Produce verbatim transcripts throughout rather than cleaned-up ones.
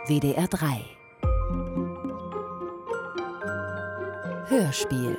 W D R drei. Hörspiel.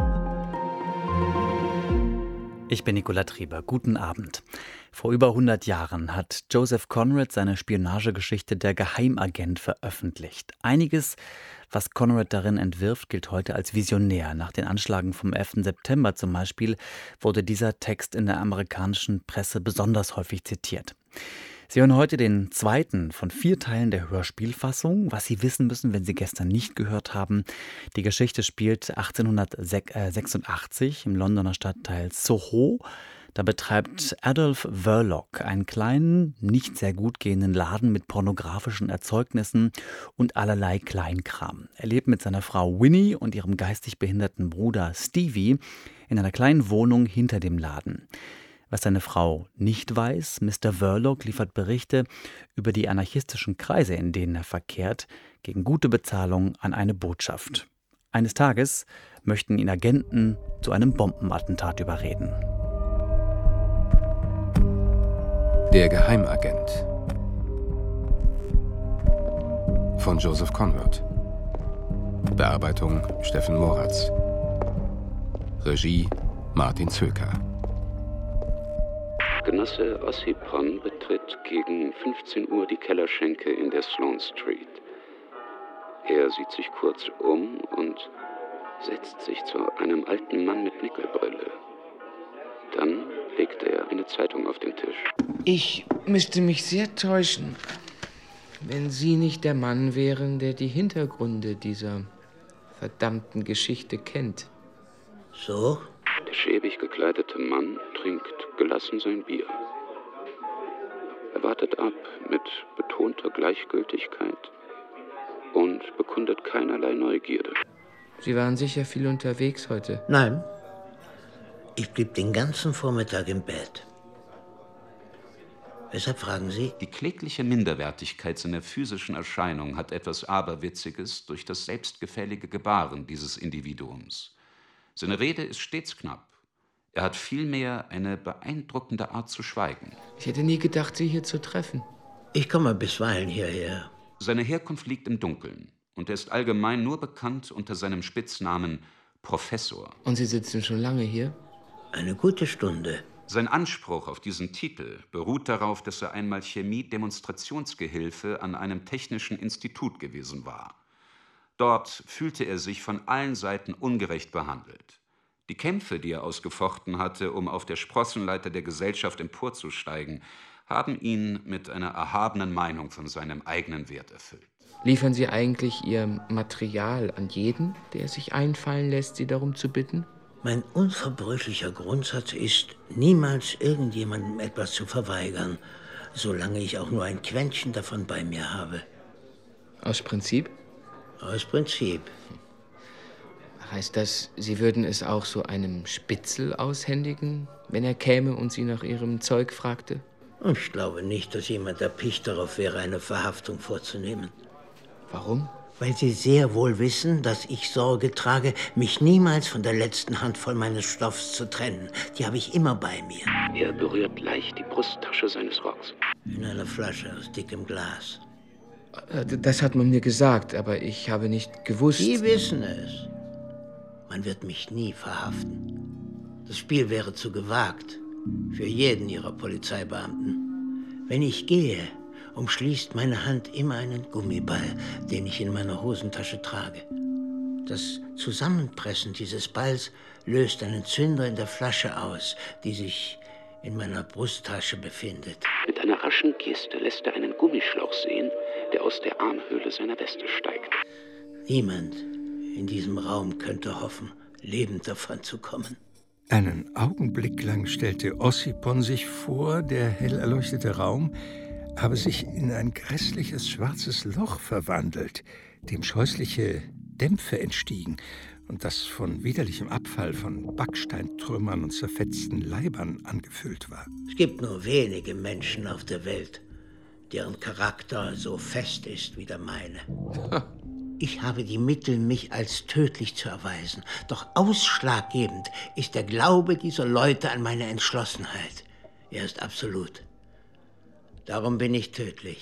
Ich bin Nicola Trieber. Guten Abend. Vor über hundert Jahren hat Joseph Conrad seine Spionagegeschichte Der Geheimagent veröffentlicht. Einiges, was Conrad darin entwirft, gilt heute als visionär. Nach den Anschlägen vom elften September zum Beispiel wurde dieser Text in der amerikanischen Presse besonders häufig zitiert. Sie hören heute den zweiten von vier Teilen der Hörspielfassung. Was Sie wissen müssen, wenn Sie gestern nicht gehört haben: Die Geschichte spielt achtzehnhundertsechsundachtzig im Londoner Stadtteil Soho. Da betreibt Adolf Verloc einen kleinen, nicht sehr gut gehenden Laden mit pornografischen Erzeugnissen und allerlei Kleinkram. Er lebt mit seiner Frau Winnie und ihrem geistig behinderten Bruder Stevie in einer kleinen Wohnung hinter dem Laden. Was seine Frau nicht weiß: Mister Verloc liefert Berichte über die anarchistischen Kreise, in denen er verkehrt, gegen gute Bezahlung an eine Botschaft. Eines Tages möchten ihn Agenten zu einem Bombenattentat überreden. Der Geheimagent von Joseph Conrad. Bearbeitung Steffen Moratz. Regie Martin Zöker. Genosse Ossipon betritt gegen fünfzehn Uhr die Kellerschenke in der Sloane Street. Er sieht sich kurz um und setzt sich zu einem alten Mann mit Nickelbrille. Dann legt er eine Zeitung auf den Tisch. Ich müsste mich sehr täuschen, wenn Sie nicht der Mann wären, der die Hintergründe dieser verdammten Geschichte kennt. So? Der schäbig gekleidete Mann trinkt gelassen sein Bier. Er wartet ab mit betonter Gleichgültigkeit und bekundet keinerlei Neugierde. Sie waren sicher viel unterwegs heute. Nein, ich blieb den ganzen Vormittag im Bett. Weshalb fragen Sie? Die klägliche Minderwertigkeit seiner physischen Erscheinung hat etwas Aberwitziges durch das selbstgefällige Gebaren dieses Individuums. Seine Rede ist stets knapp. Er hat vielmehr eine beeindruckende Art zu schweigen. Ich hätte nie gedacht, Sie hier zu treffen. Ich komme bisweilen hierher. Seine Herkunft liegt im Dunkeln und er ist allgemein nur bekannt unter seinem Spitznamen Professor. Und Sie sitzen schon lange hier? Eine gute Stunde. Sein Anspruch auf diesen Titel beruht darauf, dass er einmal Chemie-Demonstrationsgehilfe an einem technischen Institut gewesen war. Dort fühlte er sich von allen Seiten ungerecht behandelt. Die Kämpfe, die er ausgefochten hatte, um auf der Sprossenleiter der Gesellschaft emporzusteigen, haben ihn mit einer erhabenen Meinung von seinem eigenen Wert erfüllt. Liefern Sie eigentlich Ihr Material an jeden, der es sich einfallen lässt, Sie darum zu bitten? Mein unverbrüchlicher Grundsatz ist, niemals irgendjemandem etwas zu verweigern, solange ich auch nur ein Quäntchen davon bei mir habe. Aus Prinzip? Aus Prinzip. Heißt das, Sie würden es auch so einem Spitzel aushändigen, wenn er käme und Sie nach Ihrem Zeug fragte? Ich glaube nicht, dass jemand erpicht darauf wäre, eine Verhaftung vorzunehmen. Warum? Weil Sie sehr wohl wissen, dass ich Sorge trage, mich niemals von der letzten Handvoll meines Stoffs zu trennen. Die habe ich immer bei mir. Er berührt leicht die Brusttasche seines Rocks. In einer Flasche aus dickem Glas. Das hat man mir gesagt, aber ich habe nicht gewusst... Sie wissen es. Man wird mich nie verhaften. Das Spiel wäre zu gewagt für jeden Ihrer Polizeibeamten. Wenn ich gehe, umschließt meine Hand immer einen Gummiball, den ich in meiner Hosentasche trage. Das Zusammenpressen dieses Balls löst einen Zünder in der Flasche aus, die sich in meiner Brusttasche befindet. Mit einer raschen Geste lässt er einen Gummischlauch sehen, der aus der Armhöhle seiner Weste steigt. Niemand in diesem Raum könnte hoffen, lebend davon zu kommen. Einen Augenblick lang stellte Ossipon sich vor, der hell erleuchtete Raum habe sich in ein grässliches schwarzes Loch verwandelt, dem scheußliche Dämpfe entstiegen und das von widerlichem Abfall von Backsteintrümmern und zerfetzten Leibern angefüllt war. Es gibt nur wenige Menschen auf der Welt, deren Charakter so fest ist wie der meine. Ich habe die Mittel, mich als tödlich zu erweisen. Doch ausschlaggebend ist der Glaube dieser Leute an meine Entschlossenheit. Er ist absolut. Darum bin ich tödlich.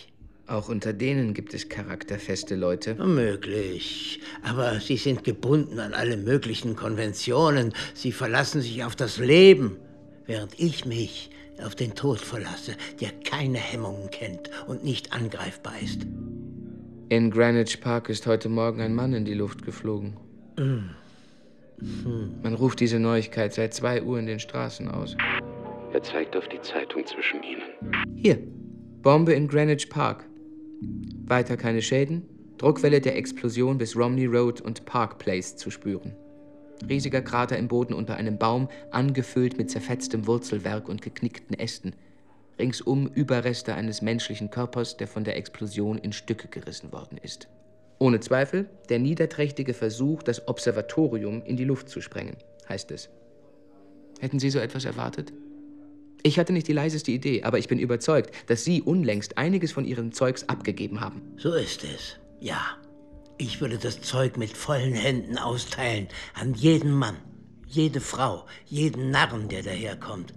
Auch unter denen gibt es charakterfeste Leute. Möglich. Aber sie sind gebunden an alle möglichen Konventionen. Sie verlassen sich auf das Leben, während ich mich auf den Tod verlasse, der keine Hemmungen kennt und nicht angreifbar ist. In Greenwich Park ist heute Morgen ein Mann in die Luft geflogen. Mm. Hm. Man ruft diese Neuigkeit seit zwei Uhr in den Straßen aus. Er zeigt auf die Zeitung zwischen ihnen. Hier, Bombe in Greenwich Park. Weiter keine Schäden, Druckwelle der Explosion bis Romney Road und Park Place zu spüren. Riesiger Krater im Boden unter einem Baum, angefüllt mit zerfetztem Wurzelwerk und geknickten Ästen. Ringsum Überreste eines menschlichen Körpers, der von der Explosion in Stücke gerissen worden ist. Ohne Zweifel der niederträchtige Versuch, das Observatorium in die Luft zu sprengen, heißt es. Hätten Sie so etwas erwartet? Ich hatte nicht die leiseste Idee, aber ich bin überzeugt, dass Sie unlängst einiges von Ihrem Zeugs abgegeben haben. So ist es, ja. Ich würde das Zeug mit vollen Händen austeilen an jeden Mann, jede Frau, jeden Narren, der daherkommt.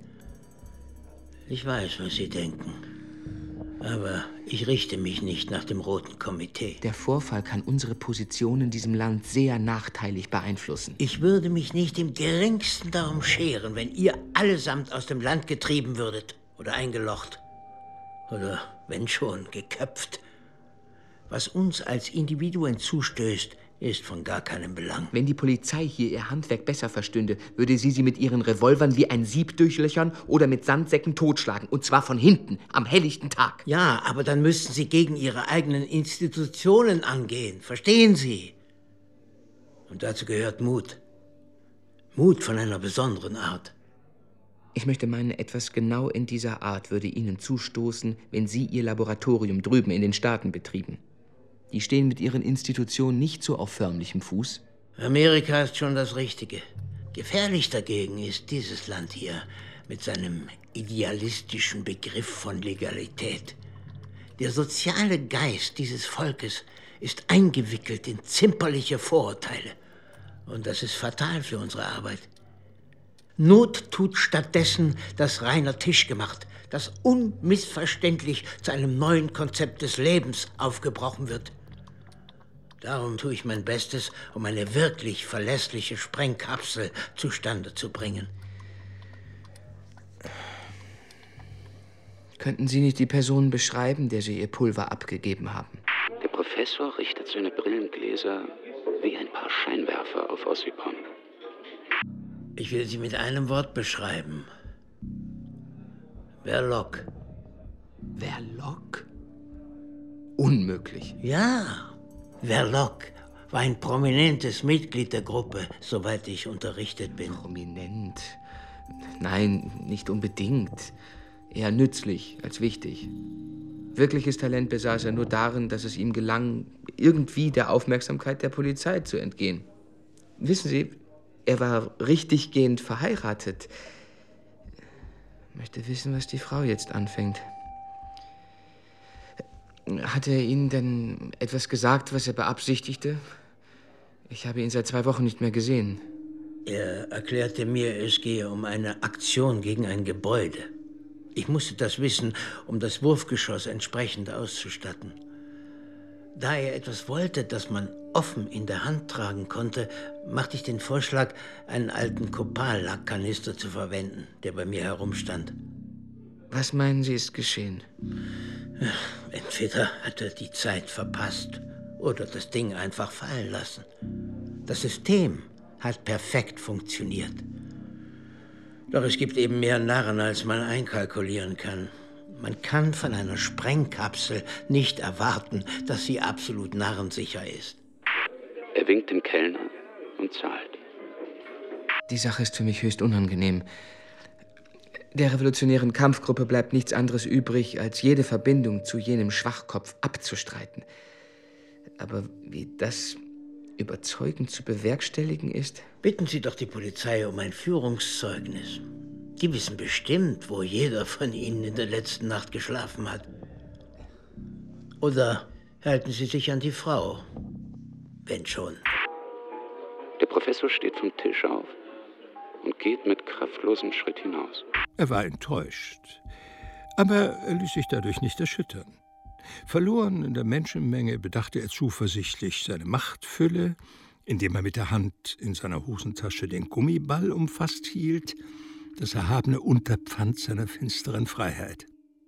Ich weiß, was Sie denken. Aber ich richte mich nicht nach dem Roten Komitee. Der Vorfall kann unsere Position in diesem Land sehr nachteilig beeinflussen. Ich würde mich nicht im Geringsten darum scheren, wenn ihr allesamt aus dem Land getrieben würdet oder eingelocht. Oder, wenn schon, geköpft. Was uns als Individuen zustößt, ist von gar keinem Belang. Wenn die Polizei hier ihr Handwerk besser verstünde, würde sie sie mit ihren Revolvern wie ein Sieb durchlöchern oder mit Sandsäcken totschlagen. Und zwar von hinten, am helllichten Tag. Ja, aber dann müssten sie gegen ihre eigenen Institutionen angehen. Verstehen Sie? Und dazu gehört Mut. Mut von einer besonderen Art. Ich möchte meinen, etwas genau in dieser Art würde Ihnen zustoßen, wenn Sie Ihr Laboratorium drüben in den Staaten betrieben. Die stehen mit ihren Institutionen nicht so auf förmlichem Fuß. Amerika ist schon das Richtige. Gefährlich dagegen ist dieses Land hier mit seinem idealistischen Begriff von Legalität. Der soziale Geist dieses Volkes ist eingewickelt in zimperliche Vorurteile. Und das ist fatal für unsere Arbeit. Not tut stattdessen das reiner Tisch gemacht, das unmissverständlich zu einem neuen Konzept des Lebens aufgebrochen wird. Darum tue ich mein Bestes, um eine wirklich verlässliche Sprengkapsel zustande zu bringen. Könnten Sie nicht die Person beschreiben, der Sie Ihr Pulver abgegeben haben? Der Professor richtet seine Brillengläser wie ein paar Scheinwerfer auf Ossipon. Ich will sie mit einem Wort beschreiben. Verloc. Verloc? Unmöglich. Ja, Verloc war ein prominentes Mitglied der Gruppe, soweit ich unterrichtet bin. Prominent? Nein, nicht unbedingt. Eher nützlich als wichtig. Wirkliches Talent besaß er nur darin, dass es ihm gelang, irgendwie der Aufmerksamkeit der Polizei zu entgehen. Wissen Sie, er war richtiggehend verheiratet. Ich möchte wissen, was die Frau jetzt anfängt. Hat er Ihnen denn etwas gesagt, was er beabsichtigte? Ich habe ihn seit zwei Wochen nicht mehr gesehen. Er erklärte mir, es gehe um eine Aktion gegen ein Gebäude. Ich musste das wissen, um das Wurfgeschoss entsprechend auszustatten. Da er etwas wollte, das man offen in der Hand tragen konnte, machte ich den Vorschlag, einen alten Copal-Lackkanister zu verwenden, der bei mir herumstand. Was meinen Sie, ist geschehen? Entweder hat er die Zeit verpasst oder das Ding einfach fallen lassen. Das System hat perfekt funktioniert. Doch es gibt eben mehr Narren, als man einkalkulieren kann. Man kann von einer Sprengkapsel nicht erwarten, dass sie absolut narrensicher ist. Er winkt dem Kellner und zahlt. Die Sache ist für mich höchst unangenehm. Der revolutionären Kampfgruppe bleibt nichts anderes übrig, als jede Verbindung zu jenem Schwachkopf abzustreiten. Aber wie das überzeugend zu bewerkstelligen ist? Bitten Sie doch die Polizei um ein Führungszeugnis. Die wissen bestimmt, wo jeder von Ihnen in der letzten Nacht geschlafen hat. Oder halten Sie sich an die Frau, wenn schon. Der Professor steht vom Tisch auf und geht mit kraftlosem Schritt hinaus. Er war enttäuscht, aber er ließ sich dadurch nicht erschüttern. Verloren in der Menschenmenge bedachte er zuversichtlich seine Machtfülle, indem er mit der Hand in seiner Hosentasche den Gummiball umfasst hielt, das erhabene Unterpfand seiner finsteren Freiheit.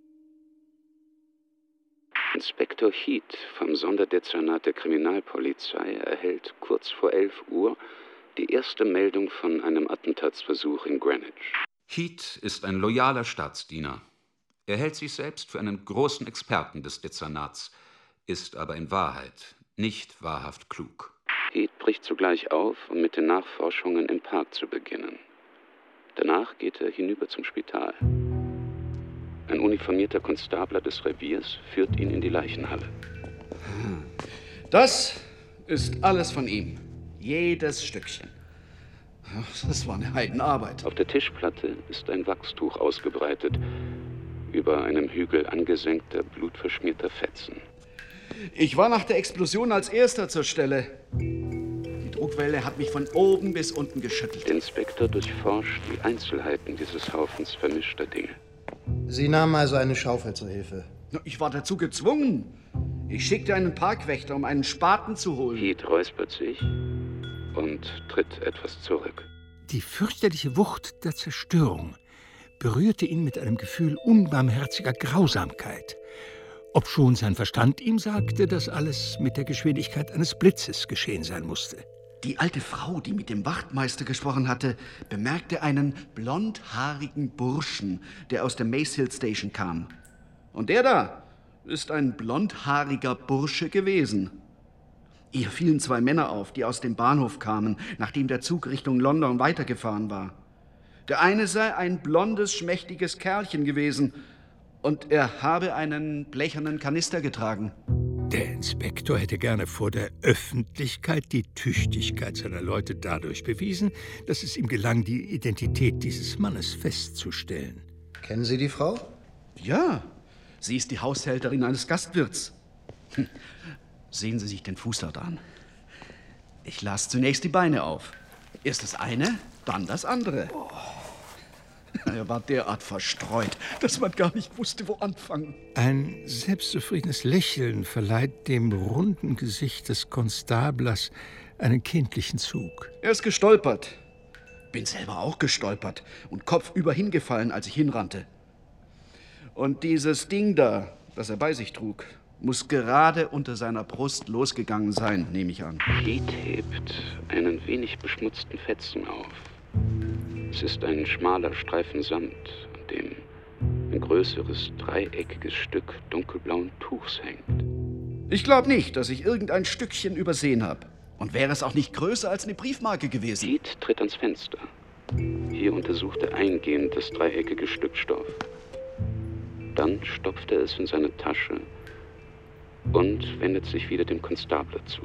Inspektor Heat vom Sonderdezernat der Kriminalpolizei erhält kurz vor elf Uhr die erste Meldung von einem Attentatsversuch in Greenwich. Heat ist ein loyaler Staatsdiener. Er hält sich selbst für einen großen Experten des Dezernats, ist aber in Wahrheit nicht wahrhaft klug. Heat bricht sogleich auf, um mit den Nachforschungen im Park zu beginnen. Danach geht er hinüber zum Spital. Ein uniformierter Konstabler des Reviers führt ihn in die Leichenhalle. Das ist alles von ihm. Jedes Stückchen. Das war eine Heidenarbeit. Auf der Tischplatte ist ein Wachstuch ausgebreitet, über einem Hügel angesenkter, blutverschmierter Fetzen. Ich war nach der Explosion als Erster zur Stelle. Die Druckwelle hat mich von oben bis unten geschüttelt. Der Inspektor durchforscht die Einzelheiten dieses Haufens vermischter Dinge. Sie nahmen also eine Schaufel zur Hilfe. Ich war dazu gezwungen. Ich schickte einen Parkwächter, um einen Spaten zu holen. Heat räuspert sich und tritt etwas zurück. Die fürchterliche Wucht der Zerstörung berührte ihn mit einem Gefühl unbarmherziger Grausamkeit, obschon sein Verstand ihm sagte, dass alles mit der Geschwindigkeit eines Blitzes geschehen sein musste. Die alte Frau, die mit dem Wachtmeister gesprochen hatte, bemerkte einen blondhaarigen Burschen, der aus der Mace Hill Station kam. Und der da ist ein blondhaariger Bursche gewesen. Ihr fielen zwei Männer auf, die aus dem Bahnhof kamen, nachdem der Zug Richtung London weitergefahren war. Der eine sei ein blondes, schmächtiges Kerlchen gewesen und er habe einen blechernen Kanister getragen. Der Inspektor hätte gerne vor der Öffentlichkeit die Tüchtigkeit seiner Leute dadurch bewiesen, dass es ihm gelang, die Identität dieses Mannes festzustellen. Kennen Sie die Frau? Ja, sie ist die Haushälterin eines Gastwirts. Hm. Sehen Sie sich den Fußlaut an. Ich las zunächst die Beine auf. Erst das eine, dann das andere. Oh. Er war derart verstreut, dass man gar nicht wusste, wo anfangen. Ein selbstzufriedenes Lächeln verleiht dem runden Gesicht des Konstablers einen kindlichen Zug. Er ist gestolpert. Bin selber auch gestolpert und kopfüber hingefallen, als ich hinrannte. Und dieses Ding da, das er bei sich trug, muss gerade unter seiner Brust losgegangen sein, nehme ich an. Heat hebt einen wenig beschmutzten Fetzen auf. Es ist ein schmaler Streifen Samt, an dem ein größeres, dreieckiges Stück dunkelblauen Tuchs hängt. Ich glaube nicht, dass ich irgendein Stückchen übersehen habe. Und wäre es auch nicht größer als eine Briefmarke gewesen. Heat tritt ans Fenster. Hier untersucht er eingehend das dreieckige Stück Stoff. Dann stopft er es in seine Tasche und wendet sich wieder dem Konstabler zu.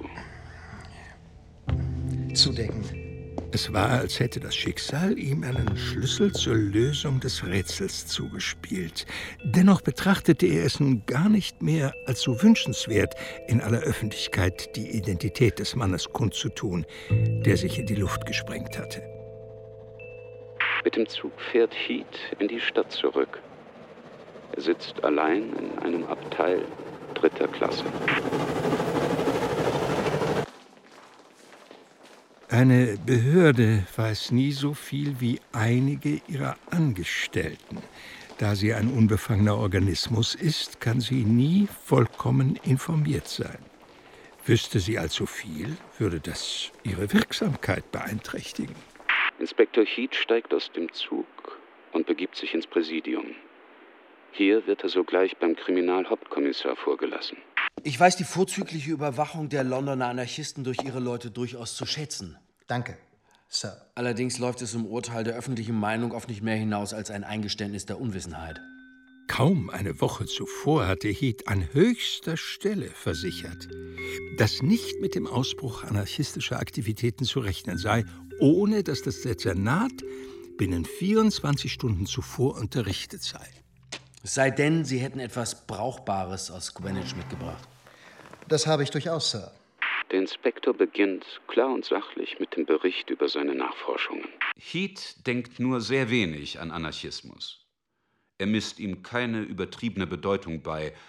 Zudecken. Es war, als hätte das Schicksal ihm einen Schlüssel zur Lösung des Rätsels zugespielt. Dennoch betrachtete er es nun gar nicht mehr als so wünschenswert, in aller Öffentlichkeit die Identität des Mannes kundzutun, der sich in die Luft gesprengt hatte. Mit dem Zug fährt Heat in die Stadt zurück. Er sitzt allein in einem Abteil dritter Klasse. Eine Behörde weiß nie so viel wie einige ihrer Angestellten. Da sie ein unbefangener Organismus ist, kann sie nie vollkommen informiert sein. Wüsste sie allzu viel, würde das ihre Wirksamkeit beeinträchtigen. Inspektor Heat steigt aus dem Zug und begibt sich ins Präsidium. Hier wird er sogleich beim Kriminalhauptkommissar vorgelassen. Ich weiß die vorzügliche Überwachung der Londoner Anarchisten durch ihre Leute durchaus zu schätzen. Danke, Sir. Allerdings läuft es im Urteil der öffentlichen Meinung auf nicht mehr hinaus als ein Eingeständnis der Unwissenheit. Kaum eine Woche zuvor hatte Heat an höchster Stelle versichert, dass nicht mit dem Ausbruch anarchistischer Aktivitäten zu rechnen sei, ohne dass das Dezernat binnen vierundzwanzig Stunden zuvor unterrichtet sei. Es sei denn, Sie hätten etwas Brauchbares aus Greenwich mitgebracht. Das habe ich durchaus, Sir. Der Inspektor beginnt klar und sachlich mit dem Bericht über seine Nachforschungen. Heat denkt nur sehr wenig an Anarchismus. Er misst ihm keine übertriebene Bedeutung bei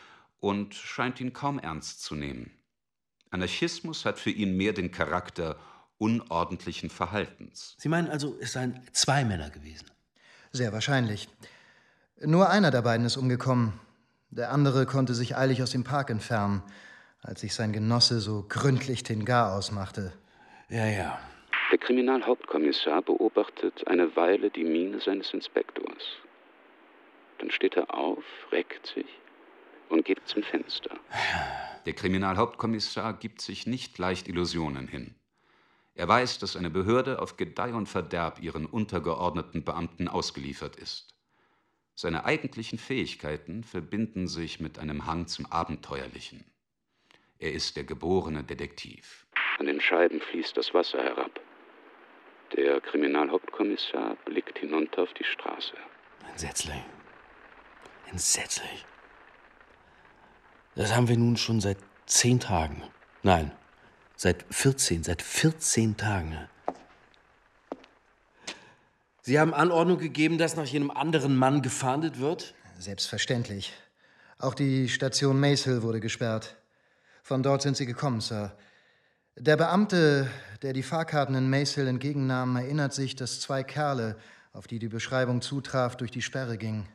und scheint ihn kaum ernst zu nehmen. Anarchismus hat für ihn mehr den Charakter unordentlichen Verhaltens. Sie meinen also, es seien zwei Männer gewesen? Sehr wahrscheinlich. Nur einer der beiden ist umgekommen. Der andere konnte sich eilig aus dem Park entfernen, als sich sein Genosse so gründlich den Garaus machte. Ja, ja. Der Kriminalhauptkommissar beobachtet eine Weile die Miene seines Inspektors. Dann steht er auf, reckt sich und geht zum Fenster. Der Kriminalhauptkommissar gibt sich nicht leicht Illusionen hin. Er weiß, dass eine Behörde auf Gedeih und Verderb ihren untergeordneten Beamten ausgeliefert ist. Seine eigentlichen Fähigkeiten verbinden sich mit einem Hang zum Abenteuerlichen. Er ist der geborene Detektiv. An den Scheiben fließt das Wasser herab. Der Kriminalhauptkommissar blickt hinunter auf die Straße. Entsetzlich. Entsetzlich. Das haben wir nun schon seit zehn Tagen. Nein, seit vierzehn, seit vierzehn Tagen. Sie haben Anordnung gegeben, dass nach jenem anderen Mann gefahndet wird? Selbstverständlich. Auch die Station Maze Hill wurde gesperrt. Von dort sind Sie gekommen, Sir. Der Beamte, der die Fahrkarten in Maze Hill entgegennahm, erinnert sich, dass zwei Kerle, auf die die Beschreibung zutraf, durch die Sperre gingen.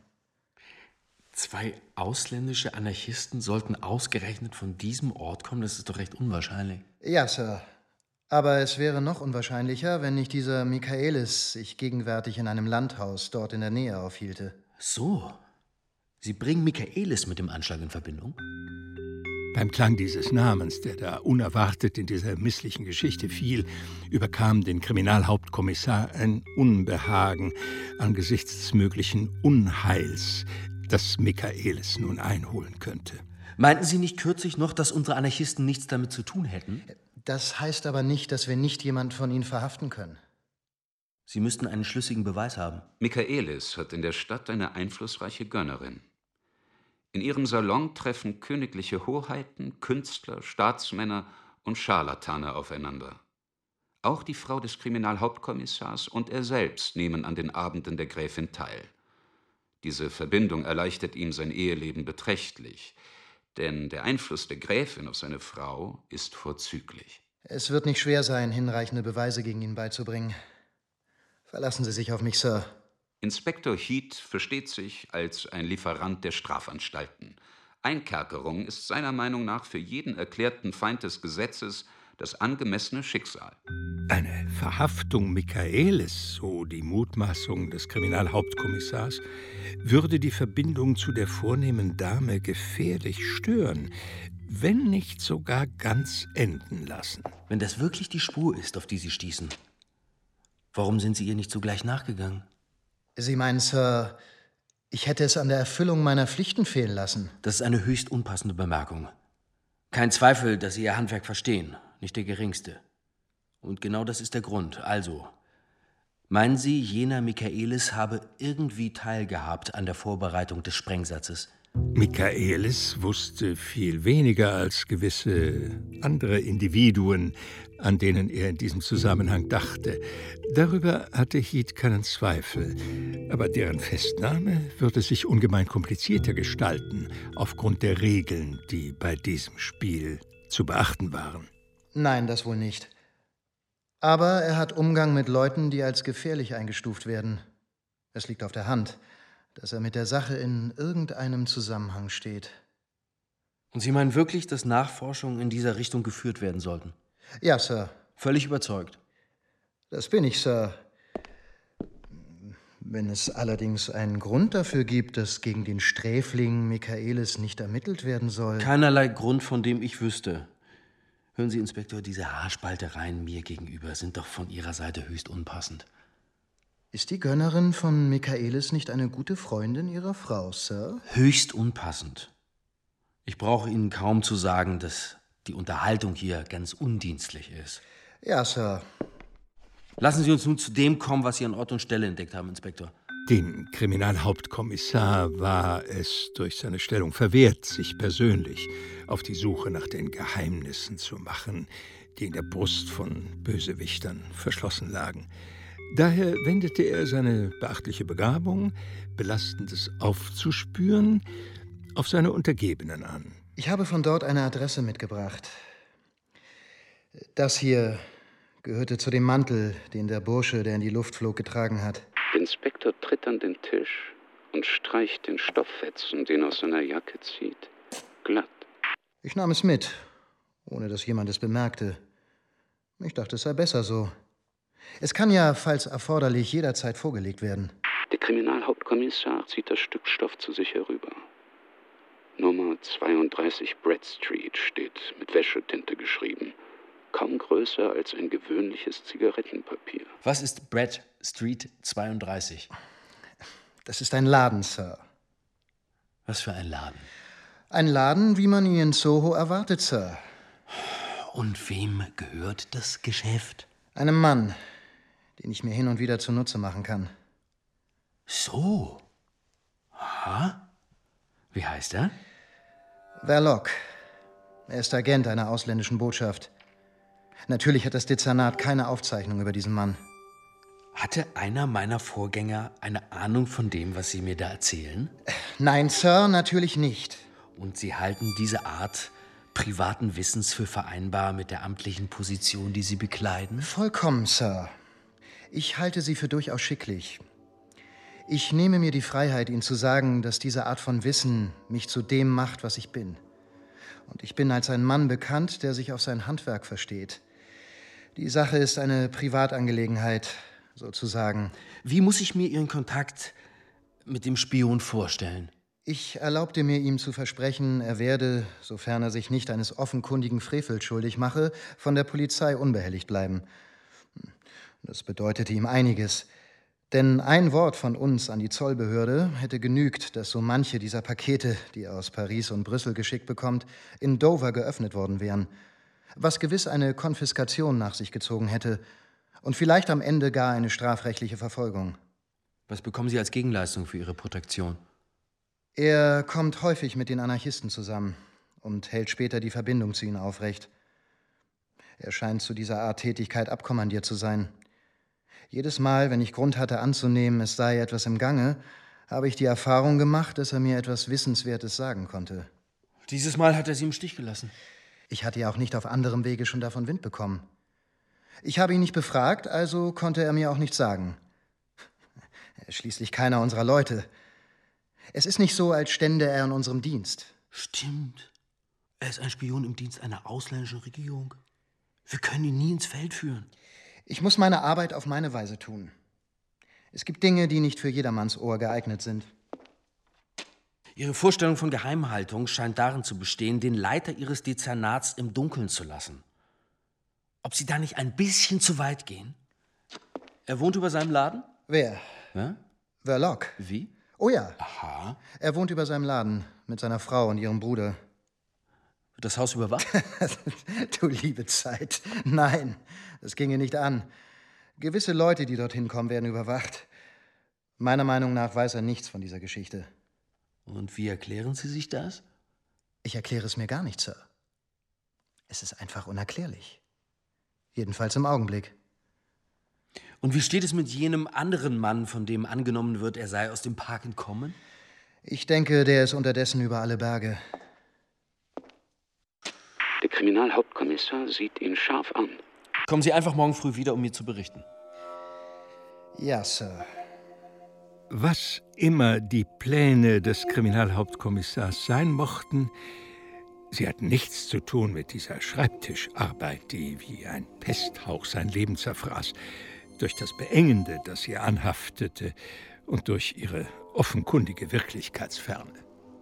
Zwei ausländische Anarchisten sollten ausgerechnet von diesem Ort kommen? Das ist doch recht unwahrscheinlich. Ja, Sir. Aber es wäre noch unwahrscheinlicher, wenn nicht dieser Michaelis sich gegenwärtig in einem Landhaus dort in der Nähe aufhielte. So. Sie bringen Michaelis mit dem Anschlag in Verbindung? Beim Klang dieses Namens, der da unerwartet in dieser misslichen Geschichte fiel, überkam den Kriminalhauptkommissar ein Unbehagen angesichts des möglichen Unheils, das Michaelis nun einholen könnte. Meinten Sie nicht kürzlich noch, dass unsere Anarchisten nichts damit zu tun hätten? Das heißt aber nicht, dass wir nicht jemand von ihnen verhaften können. Sie müssten einen schlüssigen Beweis haben. Michaelis hat in der Stadt eine einflussreiche Gönnerin. In ihrem Salon treffen königliche Hoheiten, Künstler, Staatsmänner und Scharlatane aufeinander. Auch die Frau des Kriminalhauptkommissars und er selbst nehmen an den Abenden der Gräfin teil. Diese Verbindung erleichtert ihm sein Eheleben beträchtlich, denn der Einfluss der Gräfin auf seine Frau ist vorzüglich. Es wird nicht schwer sein, hinreichende Beweise gegen ihn beizubringen. Verlassen Sie sich auf mich, Sir. Inspektor Heat versteht sich als ein Lieferant der Strafanstalten. Einkerkerung ist seiner Meinung nach für jeden erklärten Feind des Gesetzes das angemessene Schicksal. Eine Verhaftung Michaelis, so die Mutmaßung des Kriminalhauptkommissars, würde die Verbindung zu der vornehmen Dame gefährlich stören, wenn nicht sogar ganz enden lassen. Wenn das wirklich die Spur ist, auf die Sie stießen, warum sind Sie ihr nicht sogleich nachgegangen? Sie meinen, Sir, ich hätte es an der Erfüllung meiner Pflichten fehlen lassen. Das ist eine höchst unpassende Bemerkung. Kein Zweifel, dass Sie Ihr Handwerk verstehen, nicht der geringste. Und genau das ist der Grund. Also, meinen Sie, jener Michaelis habe irgendwie teilgehabt an der Vorbereitung des Sprengsatzes? Michaelis wusste viel weniger als gewisse andere Individuen, an denen er in diesem Zusammenhang dachte. Darüber hatte Heat keinen Zweifel. Aber deren Festnahme würde sich ungemein komplizierter gestalten, aufgrund der Regeln, die bei diesem Spiel zu beachten waren. Nein, das wohl nicht. Aber er hat Umgang mit Leuten, die als gefährlich eingestuft werden. Es liegt auf der Hand, dass er mit der Sache in irgendeinem Zusammenhang steht. Und Sie meinen wirklich, dass Nachforschungen in dieser Richtung geführt werden sollten? Ja, Sir. Völlig überzeugt? Das bin ich, Sir. Wenn es allerdings einen Grund dafür gibt, dass gegen den Sträfling Michaelis nicht ermittelt werden soll... Keinerlei Grund, von dem ich wüsste. Hören Sie, Inspektor, diese Haarspaltereien mir gegenüber sind doch von Ihrer Seite höchst unpassend. Ist die Gönnerin von Michaelis nicht eine gute Freundin Ihrer Frau, Sir? Höchst unpassend. Ich brauche Ihnen kaum zu sagen, dass die Unterhaltung hier ganz undienstlich ist. Ja, Sir. Lassen Sie uns nun zu dem kommen, was Sie an Ort und Stelle entdeckt haben, Inspektor. Dem Kriminalhauptkommissar war es durch seine Stellung verwehrt, sich persönlich auf die Suche nach den Geheimnissen zu machen, die in der Brust von Bösewichtern verschlossen lagen. Daher wendete er seine beachtliche Begabung, Belastendes aufzuspüren, auf seine Untergebenen an. Ich habe von dort eine Adresse mitgebracht. Das hier gehörte zu dem Mantel, den der Bursche, der in die Luft flog, getragen hat. Der Inspektor tritt an den Tisch und streicht den Stofffetzen, den er aus seiner Jacke zieht, glatt. Ich nahm es mit, ohne dass jemand es bemerkte. Ich dachte, es sei besser so. Es kann ja, falls erforderlich, jederzeit vorgelegt werden. Der Kriminalhauptkommissar zieht das Stück Stoff zu sich herüber. Nummer zweiunddreißig Brett Street steht mit Wäschetinte geschrieben. Kaum größer als ein gewöhnliches Zigarettenpapier. Was ist Brett Street zweiunddreißig? Das ist ein Laden, Sir. Was für ein Laden? Ein Laden, wie man ihn in Soho erwartet, Sir. Und wem gehört das Geschäft? Einem Mann, den ich mir hin und wieder zunutze machen kann. So. Aha. Wie heißt er? Verloc. Er ist Agent einer ausländischen Botschaft. Natürlich hat das Dezernat keine Aufzeichnung über diesen Mann. Hatte einer meiner Vorgänger eine Ahnung von dem, was Sie mir da erzählen? Nein, Sir, natürlich nicht. Und Sie halten diese Art privaten Wissens für vereinbar mit der amtlichen Position, die Sie bekleiden? Vollkommen, Sir. Ich halte sie für durchaus schicklich. Ich nehme mir die Freiheit, Ihnen zu sagen, dass diese Art von Wissen mich zu dem macht, was ich bin. Und ich bin als ein Mann bekannt, der sich auf sein Handwerk versteht. Die Sache ist eine Privatangelegenheit, sozusagen. Wie muss ich mir Ihren Kontakt mit dem Spion vorstellen? Ich erlaubte mir, ihm zu versprechen, er werde, sofern er sich nicht eines offenkundigen Frevels schuldig mache, von der Polizei unbehelligt bleiben. Das bedeutete ihm einiges. Denn ein Wort von uns an die Zollbehörde hätte genügt, dass so manche dieser Pakete, die er aus Paris und Brüssel geschickt bekommt, in Dover geöffnet worden wären. Was gewiss eine Konfiskation nach sich gezogen hätte und vielleicht am Ende gar eine strafrechtliche Verfolgung. Was bekommen Sie als Gegenleistung für Ihre Protektion? Er kommt häufig mit den Anarchisten zusammen und hält später die Verbindung zu ihnen aufrecht. Er scheint zu dieser Art Tätigkeit abkommandiert zu sein. Jedes Mal, wenn ich Grund hatte anzunehmen, es sei etwas im Gange, habe ich die Erfahrung gemacht, dass er mir etwas Wissenswertes sagen konnte. Dieses Mal hat er Sie im Stich gelassen. Ich hatte ja auch nicht auf anderem Wege schon davon Wind bekommen. Ich habe ihn nicht befragt, also konnte er mir auch nichts sagen. Er ist schließlich keiner unserer Leute. Es ist nicht so, als stände er in unserem Dienst. Stimmt. Er ist ein Spion im Dienst einer ausländischen Regierung. Wir können ihn nie ins Feld führen. Ich muss meine Arbeit auf meine Weise tun. Es gibt Dinge, die nicht für jedermanns Ohr geeignet sind. Ihre Vorstellung von Geheimhaltung scheint darin zu bestehen, den Leiter Ihres Dezernats im Dunkeln zu lassen. Ob Sie da nicht ein bisschen zu weit gehen? Er wohnt über seinem Laden? Wer? Ja? Verloc. Wie? Oh ja. Aha. Er wohnt über seinem Laden mit seiner Frau und ihrem Bruder. Wird das Haus überwacht? Du liebe Zeit. Nein, das ginge nicht an. Gewisse Leute, die dorthin kommen, werden überwacht. Meiner Meinung nach weiß er nichts von dieser Geschichte. Und wie erklären Sie sich das? Ich erkläre es mir gar nicht, Sir. Es ist einfach unerklärlich. Jedenfalls im Augenblick. Und wie steht es mit jenem anderen Mann, von dem angenommen wird, er sei aus dem Park entkommen? Ich denke, der ist unterdessen über alle Berge. Der Kriminalhauptkommissar sieht ihn scharf an. Kommen Sie einfach morgen früh wieder, um mir zu berichten. Ja, Sir. Was immer die Pläne des Kriminalhauptkommissars sein mochten, sie hatten nichts zu tun mit dieser Schreibtischarbeit, die wie ein Pesthauch sein Leben zerfraß, durch das Beengende, das ihr anhaftete und durch ihre offenkundige Wirklichkeitsferne.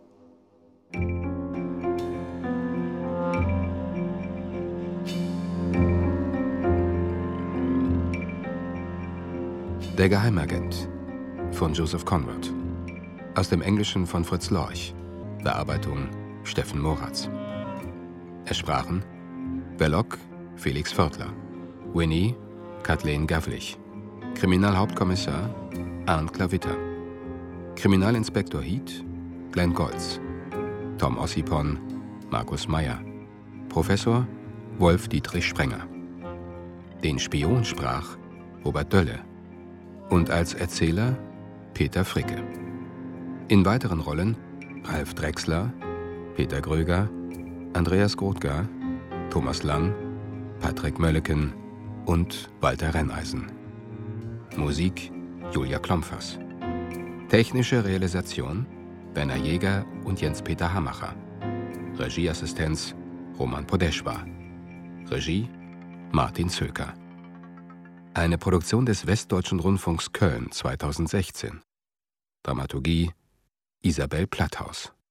Der Geheimagent von Joseph Conrad. Aus dem Englischen von Fritz Lorch. Bearbeitung Steffen Moratz. Es sprachen Verloc Felix Vörtler, Winnie Kathleen Gavlich, Kriminalhauptkommissar Arndt Klavitter, Kriminalinspektor Heath Glenn Goltz, Tom Ossipon Markus Meyer, Professor Wolf Dietrich Sprenger. Den Spion sprach Robert Dölle und als Erzähler Peter Fricke. In weiteren Rollen Ralf Drechsler, Peter Gröger, Andreas Grothgar, Thomas Lang, Patrick Mölleken und Walter Renneisen. Musik Julia Klompfers. Technische Realisation Werner Jäger und Jens-Peter Hamacher. Regieassistenz Roman Podeschwa. Regie Martin Zöker. Eine Produktion des Westdeutschen Rundfunks Köln zweitausendsechzehn. Dramaturgie Isabel Platthaus.